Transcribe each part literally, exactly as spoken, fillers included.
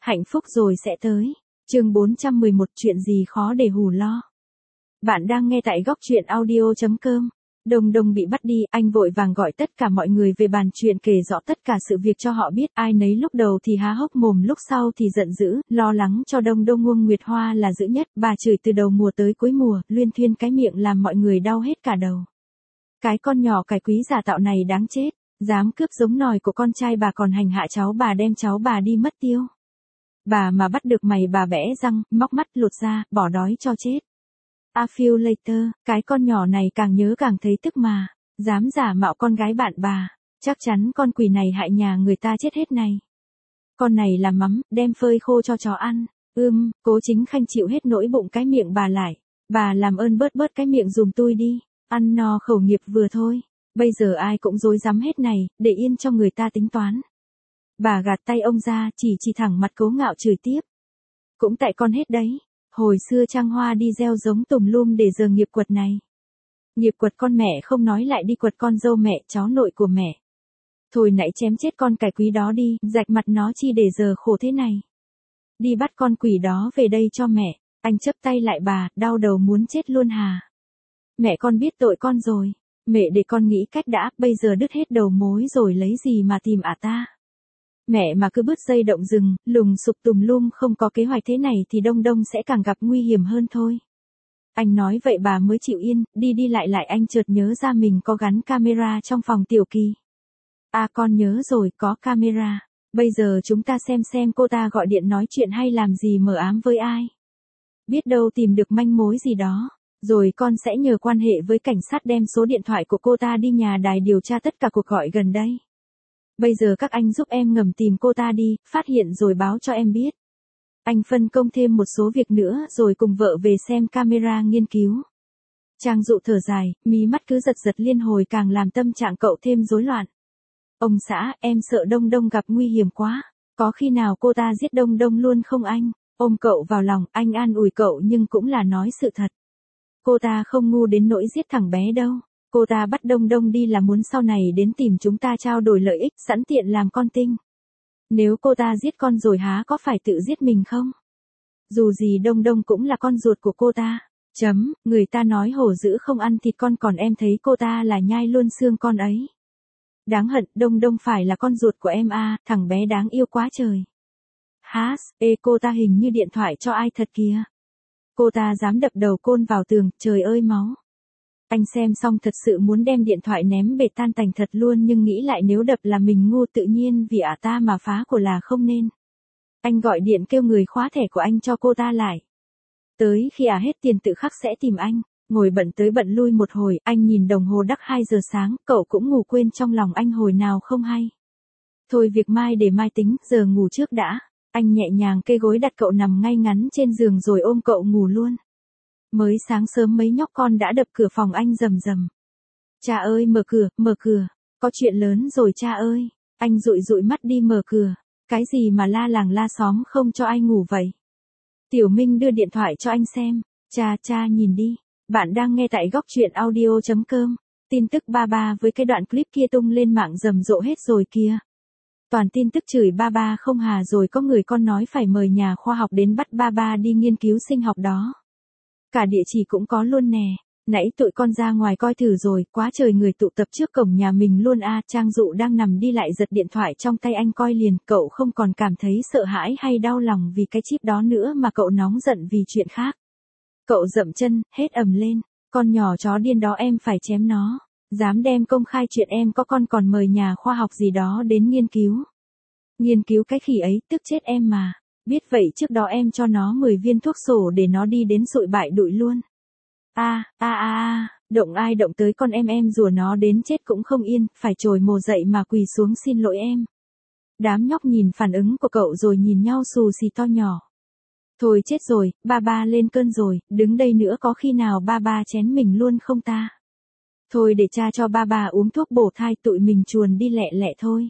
Hạnh phúc rồi sẽ tới. Chương bốn trăm mười một chuyện gì khó để hù lo. Bạn đang nghe tại góc truyện audio chấm com. Đồng Đồng bị bắt đi, anh vội vàng gọi tất cả mọi người về bàn chuyện kể rõ tất cả sự việc cho họ biết. Ai nấy lúc đầu thì há hốc mồm, lúc sau thì giận dữ, lo lắng cho Đông Đông. Uông Nguyệt Hoa là dữ nhất, bà chửi từ đầu mùa tới cuối mùa, luyên thuyên cái miệng làm mọi người đau hết cả đầu. Cái con nhỏ cải quý giả tạo này đáng chết, dám cướp giống nòi của con trai bà còn hành hạ cháu bà, đem cháu bà đi mất tiêu. Bà mà bắt được mày bà bẽ răng, móc mắt lột da, bỏ đói cho chết. A few later, cái con nhỏ này càng nhớ càng thấy tức mà, dám giả mạo con gái bạn bà, chắc chắn con quỷ này hại nhà người ta chết hết này. Con này làm mắm, đem phơi khô cho chó ăn, ưm, Cố Chính Khanh chịu hết nỗi bụng cái miệng bà lại, bà làm ơn bớt bớt cái miệng dùm tôi đi, ăn no khẩu nghiệp vừa thôi, bây giờ ai cũng rối rắm hết này, để yên cho người ta tính toán. Bà gạt tay ông ra, chỉ chỉ thẳng mặt Cố Ngạo chửi tiếp. Cũng tại con hết đấy, hồi xưa Trang Hoa đi gieo giống tùm lum để giờ nghiệp quật này. Nghiệp quật con mẹ không nói lại đi quật con dâu mẹ, cháu nội của mẹ. Thôi nãy chém chết con cải quý đó đi, rạch mặt nó chi để giờ khổ thế này. Đi bắt con quỷ đó về đây cho mẹ, anh chớp tay lại bà, đau đầu muốn chết luôn hà. Mẹ con biết tội con rồi, mẹ để con nghĩ cách đã, bây giờ đứt hết đầu mối rồi lấy gì mà tìm ả ta. Mẹ mà cứ bứt dây động rừng, lùng sụp tùm lum không có kế hoạch thế này thì Đông Đông sẽ càng gặp nguy hiểm hơn thôi. Anh nói vậy bà mới chịu yên, đi đi lại lại anh chợt nhớ ra mình có gắn camera trong phòng Tiểu Kỳ. À con nhớ rồi, có camera. Bây giờ chúng ta xem xem cô ta gọi điện nói chuyện hay làm gì mờ ám với ai. Biết đâu tìm được manh mối gì đó, rồi con sẽ nhờ quan hệ với cảnh sát đem số điện thoại của cô ta đi nhà đài điều tra tất cả cuộc gọi gần đây. Bây giờ các anh giúp em ngầm tìm cô ta đi, phát hiện rồi báo cho em biết. Anh phân công thêm một số việc nữa rồi cùng vợ về xem camera nghiên cứu. Trang Dụ thở dài, mí mắt cứ giật giật liên hồi càng làm tâm trạng cậu thêm rối loạn. Ông xã, em sợ Đông Đông gặp nguy hiểm quá, có khi nào cô ta giết Đông Đông luôn không anh? Ôm cậu vào lòng, anh an ủi cậu nhưng cũng là nói sự thật. Cô ta không ngu đến nỗi giết thằng bé đâu. Cô ta bắt Đông Đông đi là muốn sau này đến tìm chúng ta trao đổi lợi ích, sẵn tiện làm con tin. Nếu cô ta giết con rồi há có phải tự giết mình không? Dù gì Đông Đông cũng là con ruột của cô ta. Chấm, người ta nói hổ dữ không ăn thịt con, còn em thấy cô ta là nhai luôn xương con ấy. Đáng hận, Đông Đông phải là con ruột của em à, thằng bé đáng yêu quá trời. Hás, ê cô ta hình như điện thoại cho ai thật kìa. Cô ta dám đập đầu côn vào tường, trời ơi máu. Anh xem xong thật sự muốn đem điện thoại ném bể tan tành thật luôn, nhưng nghĩ lại nếu đập là mình ngu tự nhiên vì ả ta mà phá của là không nên. Anh gọi điện kêu người khóa thẻ của anh cho cô ta lại. Tới khi ả hết tiền tự khắc sẽ tìm anh, ngồi bận tới bận lui một hồi, anh nhìn đồng hồ đắc hai giờ sáng, cậu cũng ngủ quên trong lòng anh hồi nào không hay. Thôi việc mai để mai tính, giờ ngủ trước đã. Anh nhẹ nhàng kê gối đặt cậu nằm ngay ngắn trên giường rồi ôm cậu ngủ luôn. Mới sáng sớm mấy nhóc con đã đập cửa phòng anh rầm rầm. Cha ơi mở cửa, mở cửa, có chuyện lớn rồi cha ơi. Anh dụi dụi mắt đi mở cửa. Cái gì mà la làng la xóm không cho ai ngủ vậy? Tiểu Minh đưa điện thoại cho anh xem. Cha cha nhìn đi. Bạn đang nghe tại góc truyện audio chấm com. Tin tức ba ba với cái đoạn clip kia tung lên mạng rầm rộ hết rồi kìa. Toàn tin tức chửi ba ba không hà, rồi có người con nói phải mời nhà khoa học đến bắt ba ba đi nghiên cứu sinh học đó. Cả địa chỉ cũng có luôn nè. Nãy tụi con ra ngoài coi thử rồi, quá trời người tụ tập trước cổng nhà mình luôn a. À, Trang Dụ đang nằm đi lại giật điện thoại trong tay anh coi liền, cậu không còn cảm thấy sợ hãi hay đau lòng vì cái chip đó nữa mà cậu nóng giận vì chuyện khác. Cậu dậm chân, hết ầm lên, con nhỏ chó điên đó em phải chém nó, dám đem công khai chuyện em có con còn mời nhà khoa học gì đó đến nghiên cứu. Nghiên cứu cái khỉ ấy, tức chết em mà. Biết vậy trước đó em cho nó mười viên thuốc sổ để nó đi đến dụi bại đụi luôn. A, a a a, động ai động tới con em em rủa nó đến chết cũng không yên, phải trồi mồ dậy mà quỳ xuống xin lỗi em. Đám nhóc nhìn phản ứng của cậu rồi nhìn nhau xù xì to nhỏ. Thôi chết rồi, ba ba lên cơn rồi, đứng đây nữa có khi nào ba ba chén mình luôn không ta? Thôi để cha cho ba ba uống thuốc bổ thai, tụi mình chuồn đi lẹ lẹ thôi.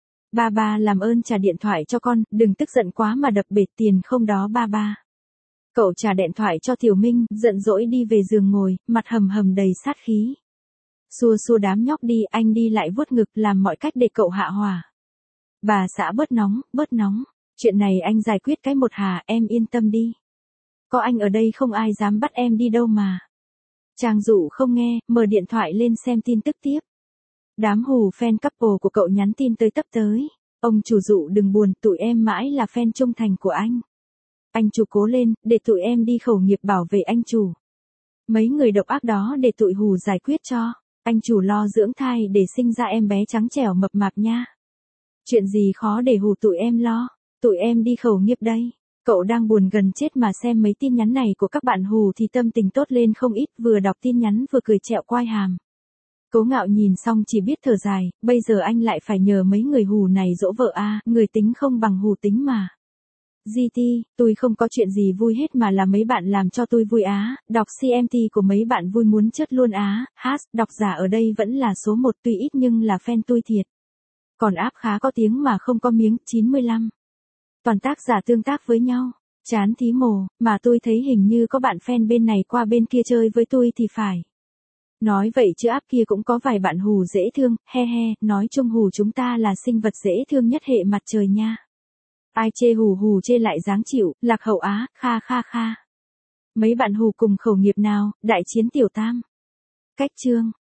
Ba ba làm ơn trả điện thoại cho con, đừng tức giận quá mà đập bể tiền không đó ba ba. Cậu trả điện thoại cho Tiểu Minh, giận dỗi đi về giường ngồi, mặt hầm hầm đầy sát khí. Xua xua đám nhóc đi, anh đi lại vuốt ngực làm mọi cách để cậu hạ hỏa. Bà xã bớt nóng, bớt nóng. Chuyện này anh giải quyết cái một hà, em yên tâm đi. Có anh ở đây không ai dám bắt em đi đâu mà. Trang Dụ không nghe, mở điện thoại lên xem tin tức tiếp. Đám hù fan couple của cậu nhắn tin tới tấp tới. Ông chủ Dụ đừng buồn, tụi em mãi là fan trung thành của anh. Anh chủ cố lên, để tụi em đi khẩu nghiệp bảo vệ anh chủ. Mấy người độc ác đó để tụi hù giải quyết cho. Anh chủ lo dưỡng thai để sinh ra em bé trắng trẻo mập mạp nha. Chuyện gì khó để hù tụi em lo. Tụi em đi khẩu nghiệp đây. Cậu đang buồn gần chết mà xem mấy tin nhắn này của các bạn hù thì tâm tình tốt lên không ít, vừa đọc tin nhắn vừa cười trẹo quai hàm. Cố Ngạo nhìn xong chỉ biết thở dài, bây giờ anh lại phải nhờ mấy người hù này dỗ vợ a, à, người tính không bằng hù tính mà. giê tê, tôi không có chuyện gì vui hết mà là mấy bạn làm cho tôi vui á, đọc xê em tê của mấy bạn vui muốn chết luôn á, hát, đọc giả ở đây vẫn là số một tuy ít nhưng là fan tôi thiệt. Còn áp khá có tiếng mà không có miếng, chín mươi lăm. Toàn tác giả tương tác với nhau, chán thí mồ, mà tôi thấy hình như có bạn fan bên này qua bên kia chơi với tôi thì phải. Nói vậy chứ áp kia cũng có vài bạn hù dễ thương, he he, nói chung hù chúng ta là sinh vật dễ thương nhất hệ mặt trời nha. Ai chê hù hù chê lại dáng chịu, Lạc Hậu Á, kha kha kha. Mấy bạn hù cùng khẩu nghiệp nào, đại chiến tiểu tam. Cách chương.